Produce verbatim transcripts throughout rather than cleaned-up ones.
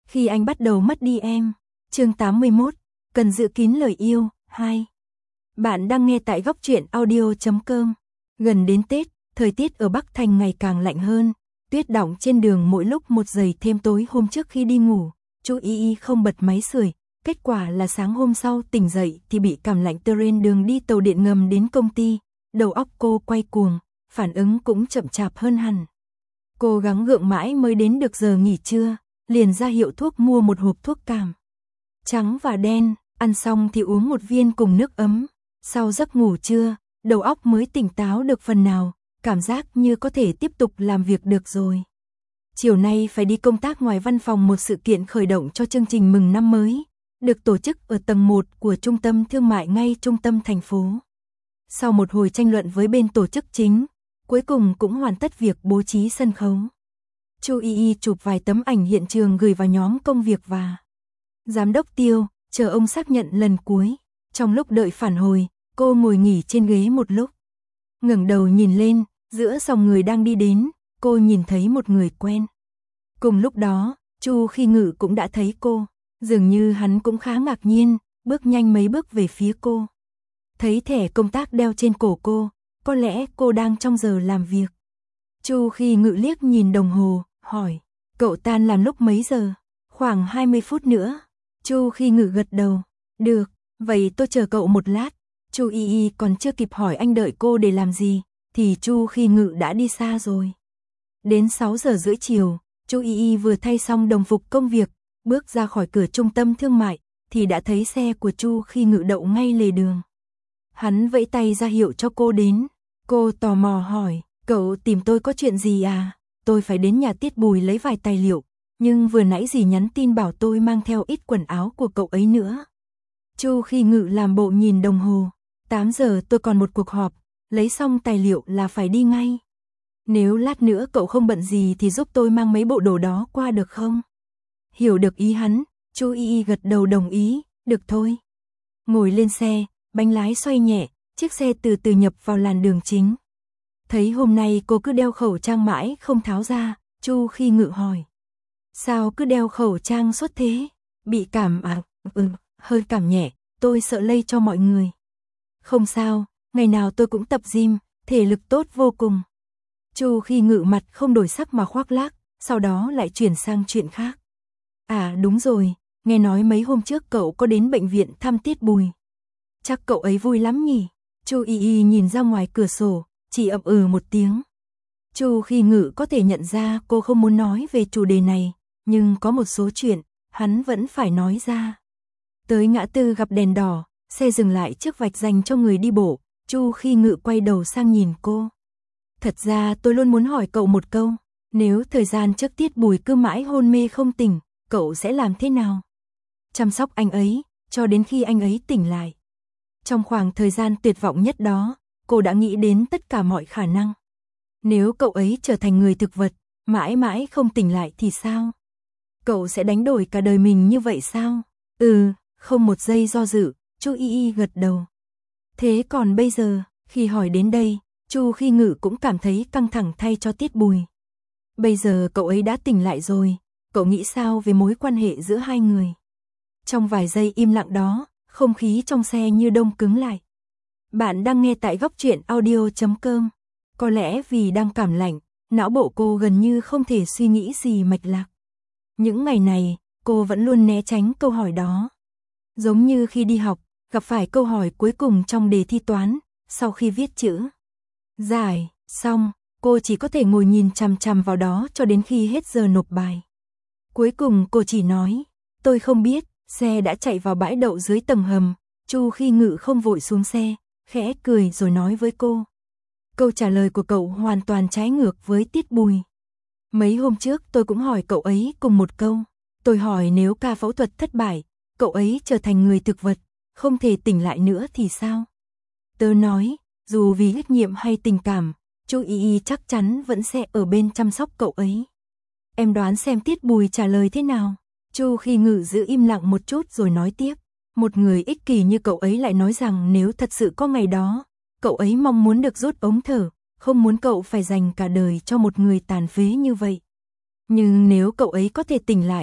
Khi anh bắt đầu mất đi em. Chương tám mươi mốt, cần giữ kín lời yêu. hai. Bạn đang nghe tại góc truyện audio chấm com. Gần đến Tết, thời tiết ở Bắc Thành ngày càng lạnh hơn, tuyết đọng trên đường mỗi lúc một dày thêm. Tối hôm trước khi đi ngủ, chú Y Y không bật máy sưởi, kết quả là sáng hôm sau tỉnh dậy thì bị cảm lạnh. Trên đường đi tàu điện ngầm đến công ty, đầu óc cô quay cuồng, phản ứng cũng chậm chạp hơn hẳn. Cô gắng gượng mãi mới đến được giờ nghỉ trưa, liền ra hiệu thuốc mua một hộp thuốc cảm trắng và đen, ăn xong thì uống một viên cùng nước ấm. Sau giấc ngủ trưa, đầu óc mới tỉnh táo được phần nào, cảm giác như có thể tiếp tục làm việc được rồi. Chiều nay phải đi công tác ngoài văn phòng một sự kiện khởi động cho chương trình mừng năm mới, được tổ chức ở tầng một của trung tâm thương mại ngay trung tâm thành phố. Sau một hồi tranh luận với bên tổ chức chính, cuối cùng cũng hoàn tất việc bố trí sân khấu. Chu Y Y chụp vài tấm ảnh hiện trường gửi vào nhóm công việc và giám đốc Tiêu, chờ ông xác nhận lần cuối. Trong lúc đợi phản hồi, cô ngồi nghỉ trên ghế một lúc. Ngẩng đầu nhìn lên, giữa dòng người đang đi đến, cô nhìn thấy một người quen. Cùng lúc đó, Chu Khi Ngự cũng đã thấy cô, dường như hắn cũng khá ngạc nhiên, bước nhanh mấy bước về phía cô. Thấy thẻ công tác đeo trên cổ cô, có lẽ cô đang trong giờ làm việc. Chu Khi Ngự liếc nhìn đồng hồ, hỏi, cậu tan làm lúc mấy giờ? Khoảng hai mươi phút nữa. Chu Khi Ngự gật đầu, được, vậy tôi chờ cậu một lát. Chu Y Y còn chưa kịp hỏi anh đợi cô để làm gì, thì Chu Khi Ngự đã đi xa rồi. Đến sáu giờ rưỡi chiều, Chu Y Y vừa thay xong đồng phục công việc, bước ra khỏi cửa trung tâm thương mại, thì đã thấy xe của Chu Khi Ngự đậu ngay lề đường. Hắn vẫy tay ra hiệu cho cô đến. Cô tò mò hỏi, cậu tìm tôi có chuyện gì à? Tôi phải đến nhà Tiết Bùi lấy vài tài liệu, nhưng vừa nãy dì nhắn tin bảo tôi mang theo ít quần áo của cậu ấy nữa. Chu Khi Ngự làm bộ nhìn đồng hồ, tám giờ tôi còn một cuộc họp, lấy xong tài liệu là phải đi ngay. Nếu lát nữa cậu không bận gì thì giúp tôi mang mấy bộ đồ đó qua được không? Hiểu được ý hắn, Chu Y Y gật đầu đồng ý, được thôi. Ngồi lên xe, bánh lái xoay nhẹ, chiếc xe từ từ nhập vào làn đường chính. Thấy hôm nay cô cứ đeo khẩu trang mãi không tháo ra, Chu Khi Ngự hỏi. Sao cứ đeo khẩu trang suốt thế? Bị cảm à? Ừ, hơi cảm nhẹ, tôi sợ lây cho mọi người. Không sao, ngày nào tôi cũng tập gym, thể lực tốt vô cùng. Chu Khi Ngự mặt không đổi sắc mà khoác lác, sau đó lại chuyển sang chuyện khác. À đúng rồi, nghe nói mấy hôm trước cậu có đến bệnh viện thăm Tiết Bùi. Chắc cậu ấy vui lắm nhỉ? Chu Y Y nhìn ra ngoài cửa sổ, chỉ ậm ừ một tiếng. Chu Khi Ngự có thể nhận ra cô không muốn nói về chủ đề này, nhưng có một số chuyện, hắn vẫn phải nói ra. Tới ngã tư gặp đèn đỏ, xe dừng lại trước vạch dành cho người đi bộ, Chu Khi Ngự quay đầu sang nhìn cô. Thật ra tôi luôn muốn hỏi cậu một câu, nếu thời gian trước Tiết Bùi cứ mãi hôn mê không tỉnh, cậu sẽ làm thế nào? Chăm sóc anh ấy, cho đến khi anh ấy tỉnh lại. Trong khoảng thời gian tuyệt vọng nhất đó, cô đã nghĩ đến tất cả mọi khả năng. Nếu cậu ấy trở thành người thực vật, mãi mãi không tỉnh lại thì sao? Cậu sẽ đánh đổi cả đời mình như vậy sao? Ừ, không một giây do dự, Chu Y Y gật đầu. Thế còn bây giờ, khi hỏi đến đây, Chu Khi Ngự cũng cảm thấy căng thẳng thay cho Tiết Bùi. Bây giờ cậu ấy đã tỉnh lại rồi, cậu nghĩ sao về mối quan hệ giữa hai người? Trong vài giây im lặng đó, không khí trong xe như đông cứng lại. Bạn đang nghe tại góc truyện audio chấm com. Có lẽ vì đang cảm lạnh, não bộ cô gần như không thể suy nghĩ gì mạch lạc. Những ngày này, cô vẫn luôn né tránh câu hỏi đó. Giống như khi đi học, gặp phải câu hỏi cuối cùng trong đề thi toán, sau khi viết chữ giải xong, cô chỉ có thể ngồi nhìn chằm chằm vào đó cho đến khi hết giờ nộp bài. Cuối cùng cô chỉ nói, tôi không biết. Xe đã chạy vào bãi đậu dưới tầng hầm, Chu Khi Ngự không vội xuống xe, khẽ cười rồi nói với cô. Câu trả lời của cậu hoàn toàn trái ngược với Tiết Bùi. Mấy hôm trước tôi cũng hỏi cậu ấy cùng một câu. Tôi hỏi nếu ca phẫu thuật thất bại, cậu ấy trở thành người thực vật, không thể tỉnh lại nữa thì sao? Tớ nói, dù vì trách nhiệm hay tình cảm, Chu Y Y chắc chắn vẫn sẽ ở bên chăm sóc cậu ấy. Em đoán xem Tiết Bùi trả lời thế nào? Chu Khi Ngự giữ im lặng một chút rồi nói tiếp. Một người ích kỷ như cậu ấy lại nói rằng nếu thật sự có ngày đó, cậu ấy mong muốn được rút ống thở, không muốn cậu phải dành cả đời cho một người tàn phế như vậy. Nhưng nếu cậu ấy có thể tỉnh lại,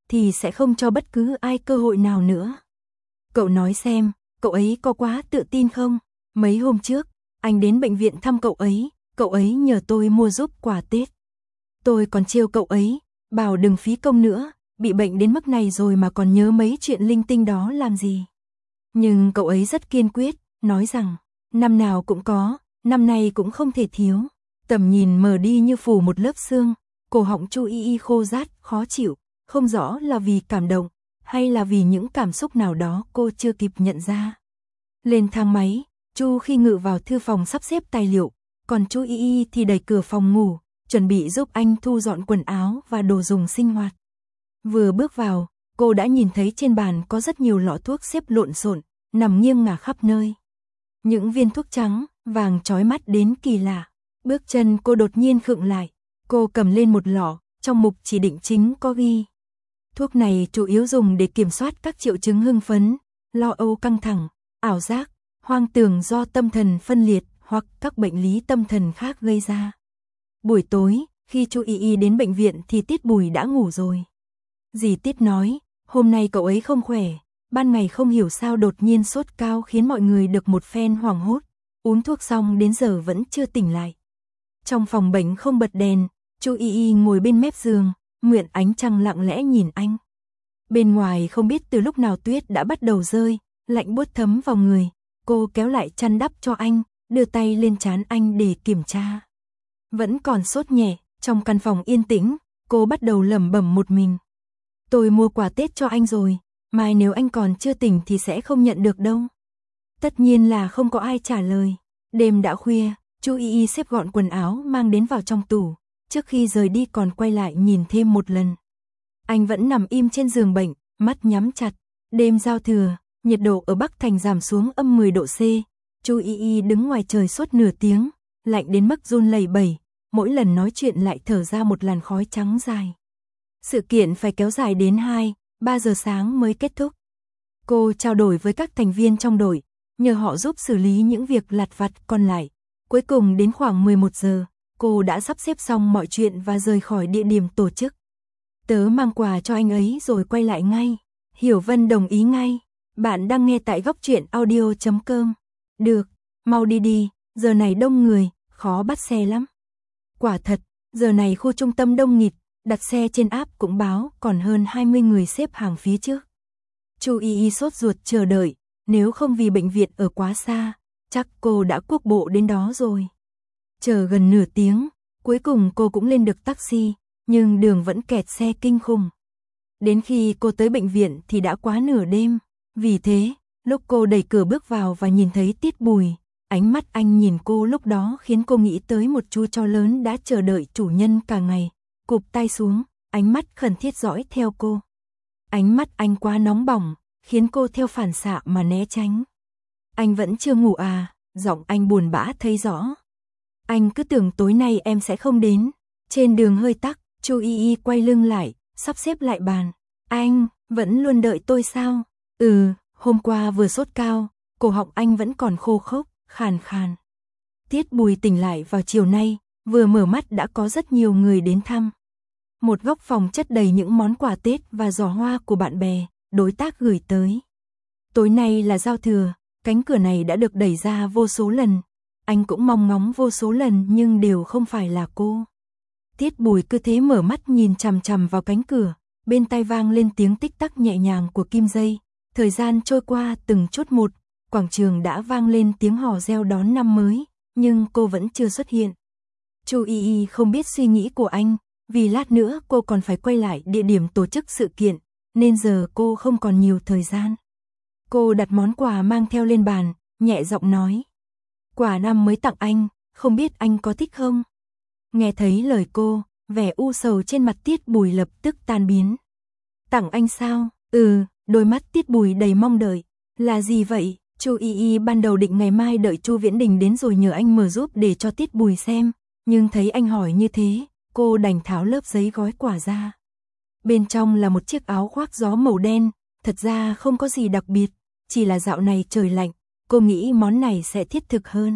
thì sẽ không cho bất cứ ai cơ hội nào nữa. Cậu nói xem, cậu ấy có quá tự tin không? Mấy hôm trước, anh đến bệnh viện thăm cậu ấy, cậu ấy nhờ tôi mua giúp quà Tết. Tôi còn trêu cậu ấy, bảo đừng phí công nữa, bị bệnh đến mức này rồi mà còn nhớ mấy chuyện linh tinh đó làm gì. Nhưng cậu ấy rất kiên quyết, nói rằng, năm nào cũng có, năm nay cũng không thể thiếu. Tầm nhìn mờ đi như phủ một lớp sương, cổ họng Chu Y Y khô rát, khó chịu, không rõ là vì cảm động, hay là vì những cảm xúc nào đó cô chưa kịp nhận ra. Lên thang máy, Chu Khi Ngự vào thư phòng sắp xếp tài liệu, còn Chu Y Y thì đẩy cửa phòng ngủ, chuẩn bị giúp anh thu dọn quần áo và đồ dùng sinh hoạt. Vừa bước vào, cô đã nhìn thấy trên bàn có rất nhiều lọ thuốc xếp lộn xộn, nằm nghiêng ngả khắp nơi. Những viên thuốc trắng, vàng chói mắt đến kỳ lạ. Bước chân cô đột nhiên khựng lại, cô cầm lên một lọ, trong mục chỉ định chính có ghi. Thuốc này chủ yếu dùng để kiểm soát các triệu chứng hưng phấn, lo âu căng thẳng, ảo giác, hoang tưởng do tâm thần phân liệt hoặc các bệnh lý tâm thần khác gây ra. Buổi tối, khi Chu Y Y đến bệnh viện thì Tiết Bùi đã ngủ rồi. Dì Tiết nói, hôm nay cậu ấy không khỏe, ban ngày không hiểu sao đột nhiên sốt cao khiến mọi người được một phen hoảng hốt, uống thuốc xong đến giờ vẫn chưa tỉnh lại. Trong phòng bệnh không bật đèn, Chu Y Y ngồi bên mép giường, mượn ánh trăng lặng lẽ nhìn anh. Bên ngoài không biết từ lúc nào tuyết đã bắt đầu rơi, lạnh buốt thấm vào người, cô kéo lại chăn đắp cho anh, đưa tay lên trán anh để kiểm tra. Vẫn còn sốt nhẹ, trong căn phòng yên tĩnh, cô bắt đầu lẩm bẩm một mình. Tôi mua quà Tết cho anh rồi, mai nếu anh còn chưa tỉnh thì sẽ không nhận được đâu. Tất nhiên là không có ai trả lời. Đêm đã khuya, Chu Y Y xếp gọn quần áo mang đến vào trong tủ, trước khi rời đi còn quay lại nhìn thêm một lần. Anh vẫn nằm im trên giường bệnh, mắt nhắm chặt. Đêm giao thừa, nhiệt độ ở Bắc Thành giảm xuống âm mười độ C. Chu Y Y đứng ngoài trời suốt nửa tiếng, lạnh đến mức run lẩy bẩy, mỗi lần nói chuyện lại thở ra một làn khói trắng dài. Sự kiện phải kéo dài đến hai, ba giờ sáng mới kết thúc. Cô trao đổi với các thành viên trong đội, nhờ họ giúp xử lý những việc lặt vặt còn lại. Cuối cùng đến khoảng mười một giờ, cô đã sắp xếp xong mọi chuyện và rời khỏi địa điểm tổ chức. Tớ mang quà cho anh ấy rồi quay lại ngay. Hiểu Vân đồng ý ngay. Bạn đang nghe tại góc truyện audio chấm com. Được, mau đi đi, giờ này đông người, khó bắt xe lắm. Quả thật, giờ này khu trung tâm đông nghịt, đặt xe trên app cũng báo còn hơn hai mươi người xếp hàng phía trước. Chu Y Y sốt ruột chờ đợi, nếu không vì bệnh viện ở quá xa, chắc cô đã cuốc bộ đến đó rồi. Chờ gần nửa tiếng, cuối cùng cô cũng lên được taxi, nhưng đường vẫn kẹt xe kinh khủng. Đến khi cô tới bệnh viện thì đã quá nửa đêm, vì thế, lúc cô đẩy cửa bước vào và nhìn thấy Tiết Bùi, ánh mắt anh nhìn cô lúc đó khiến cô nghĩ tới một chú chó lớn đã chờ đợi chủ nhân cả ngày, cụp tay xuống, ánh mắt khẩn thiết dõi theo cô. Ánh mắt anh quá nóng bỏng, khiến cô theo phản xạ mà né tránh. Anh vẫn chưa ngủ à? Giọng anh buồn bã thấy rõ. Anh cứ tưởng tối nay em sẽ không đến. Trên đường hơi tắc, Chu Y Y quay lưng lại, sắp xếp lại bàn. Anh, vẫn luôn đợi tôi sao? Ừ, hôm qua vừa sốt cao, cổ họng anh vẫn còn khô khốc, khàn khàn. Tiết Bùi tỉnh lại vào chiều nay, vừa mở mắt đã có rất nhiều người đến thăm. Một góc phòng chất đầy những món quà Tết và giỏ hoa của bạn bè, đối tác gửi tới. Tối nay là giao thừa, cánh cửa này đã được đẩy ra vô số lần. Anh cũng mong ngóng vô số lần nhưng đều không phải là cô. Tiết Bùi cứ thế mở mắt nhìn chằm chằm vào cánh cửa, bên tai vang lên tiếng tích tắc nhẹ nhàng của kim dây. Thời gian trôi qua từng chút một, quảng trường đã vang lên tiếng hò reo đón năm mới, nhưng cô vẫn chưa xuất hiện. Chu Y Y không biết suy nghĩ của anh, vì lát nữa cô còn phải quay lại địa điểm tổ chức sự kiện, nên giờ cô không còn nhiều thời gian. Cô đặt món quà mang theo lên bàn, nhẹ giọng nói. Quà năm mới tặng anh, không biết anh có thích không? Nghe thấy lời cô, vẻ u sầu trên mặt Tiết Bùi lập tức tan biến. Tặng anh sao? Ừ, đôi mắt Tiết Bùi đầy mong đợi. Là gì vậy? Chu Y Y ban đầu định ngày mai đợi Chu Viễn Đình đến rồi nhờ anh mở giúp để cho Tiết Bùi xem, nhưng thấy anh hỏi như thế, cô đành tháo lớp giấy gói quà ra. Bên trong là một chiếc áo khoác gió màu đen, thật ra không có gì đặc biệt, chỉ là dạo này trời lạnh, cô nghĩ món này sẽ thiết thực hơn.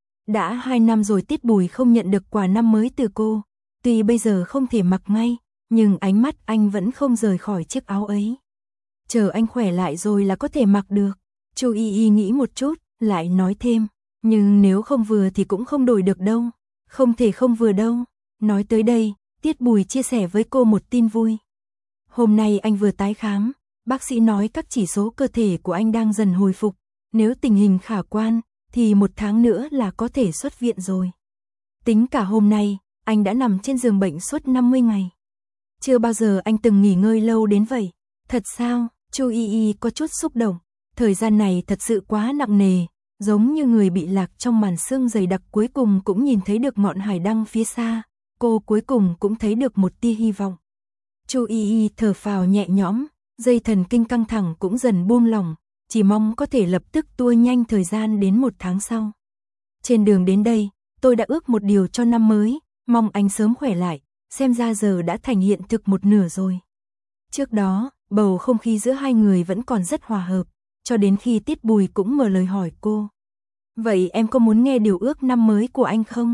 Đã hai năm rồi Tiết Bùi không nhận được quà năm mới từ cô, tuy bây giờ không thể mặc ngay, nhưng ánh mắt anh vẫn không rời khỏi chiếc áo ấy. Chờ anh khỏe lại rồi là có thể mặc được. Chu Y Y nghĩ một chút, lại nói thêm, nhưng nếu không vừa thì cũng không đổi được đâu. Không thể không vừa đâu. Nói tới đây, Tiết Bùi chia sẻ với cô một tin vui. Hôm nay anh vừa tái khám, bác sĩ nói các chỉ số cơ thể của anh đang dần hồi phục. Nếu tình hình khả quan, thì một tháng nữa là có thể xuất viện rồi. Tính cả hôm nay, anh đã nằm trên giường bệnh suốt năm mươi ngày. Chưa bao giờ anh từng nghỉ ngơi lâu đến vậy. Thật sao? Chu Y Y có chút xúc động. Thời gian này thật sự quá nặng nề, giống như người bị lạc trong màn sương dày đặc cuối cùng cũng nhìn thấy được ngọn hải đăng phía xa. Cô cuối cùng cũng thấy được một tia hy vọng. Chu Y Y thở phào nhẹ nhõm, dây thần kinh căng thẳng cũng dần buông lỏng, chỉ mong có thể lập tức tua nhanh thời gian đến một tháng sau. Trên đường đến đây, tôi đã ước một điều cho năm mới, mong anh sớm khỏe lại, xem ra giờ đã thành hiện thực một nửa rồi. Trước đó, bầu không khí giữa hai người vẫn còn rất hòa hợp, cho đến khi Tiết Bùi cũng mở lời hỏi cô. Vậy em có muốn nghe điều ước năm mới của anh không?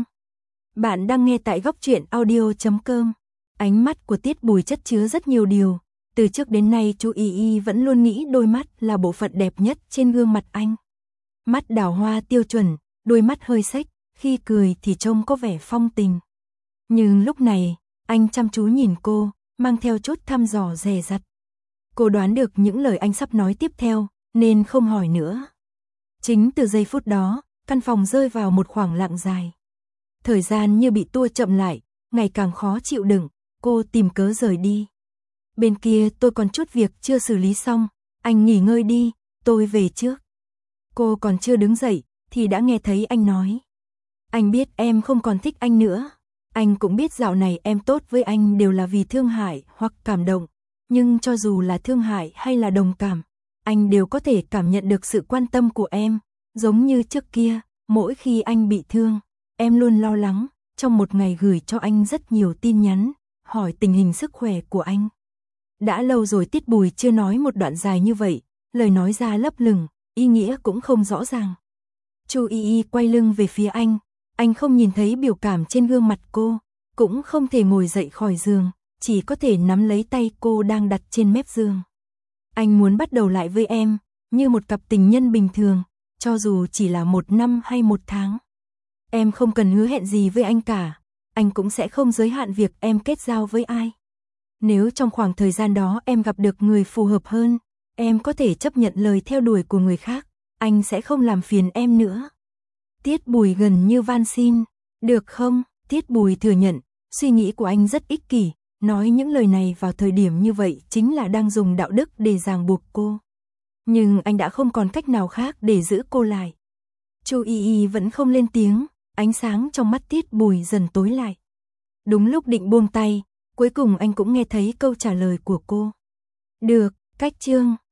Bạn đang nghe tại góc truyện audio chấm com. Ánh mắt của Tiết Bùi chất chứa rất nhiều điều. Từ trước đến nay chú Y Y vẫn luôn nghĩ đôi mắt là bộ phận đẹp nhất trên gương mặt anh. Mắt đào hoa tiêu chuẩn, đôi mắt hơi xếch, khi cười thì trông có vẻ phong tình. Nhưng lúc này, anh chăm chú nhìn cô, mang theo chút thăm dò dè dặt. Cô đoán được những lời anh sắp nói tiếp theo, nên không hỏi nữa. Chính từ giây phút đó, căn phòng rơi vào một khoảng lặng dài. Thời gian như bị tua chậm lại, ngày càng khó chịu đựng, cô tìm cớ rời đi. Bên kia tôi còn chút việc chưa xử lý xong, anh nghỉ ngơi đi, tôi về trước. Cô còn chưa đứng dậy, thì đã nghe thấy anh nói. Anh biết em không còn thích anh nữa. Anh cũng biết dạo này em tốt với anh đều là vì thương hại hoặc cảm động. Nhưng cho dù là thương hại hay là đồng cảm, anh đều có thể cảm nhận được sự quan tâm của em. Giống như trước kia, mỗi khi anh bị thương, em luôn lo lắng, trong một ngày gửi cho anh rất nhiều tin nhắn, hỏi tình hình sức khỏe của anh. Đã lâu rồi Tiết Bùi chưa nói một đoạn dài như vậy, lời nói ra lấp lửng, ý nghĩa cũng không rõ ràng. Chu Y Y quay lưng về phía anh, anh không nhìn thấy biểu cảm trên gương mặt cô, cũng không thể ngồi dậy khỏi giường, chỉ có thể nắm lấy tay cô đang đặt trên mép giường. Anh muốn bắt đầu lại với em, như một cặp tình nhân bình thường, cho dù chỉ là một năm hay một tháng. Em không cần hứa hẹn gì với anh cả, anh cũng sẽ không giới hạn việc em kết giao với ai. Nếu trong khoảng thời gian đó em gặp được người phù hợp hơn, em có thể chấp nhận lời theo đuổi của người khác, anh sẽ không làm phiền em nữa. Tiết Bùi gần như van xin, được không? Tiết Bùi thừa nhận, suy nghĩ của anh rất ích kỷ, nói những lời này vào thời điểm như vậy chính là đang dùng đạo đức để ràng buộc cô. Nhưng anh đã không còn cách nào khác để giữ cô lại. Chu Y Y vẫn không lên tiếng, ánh sáng trong mắt Tiết Bùi dần tối lại. Đúng lúc định buông tay, cuối cùng anh cũng nghe thấy câu trả lời của cô. Được, cách chương.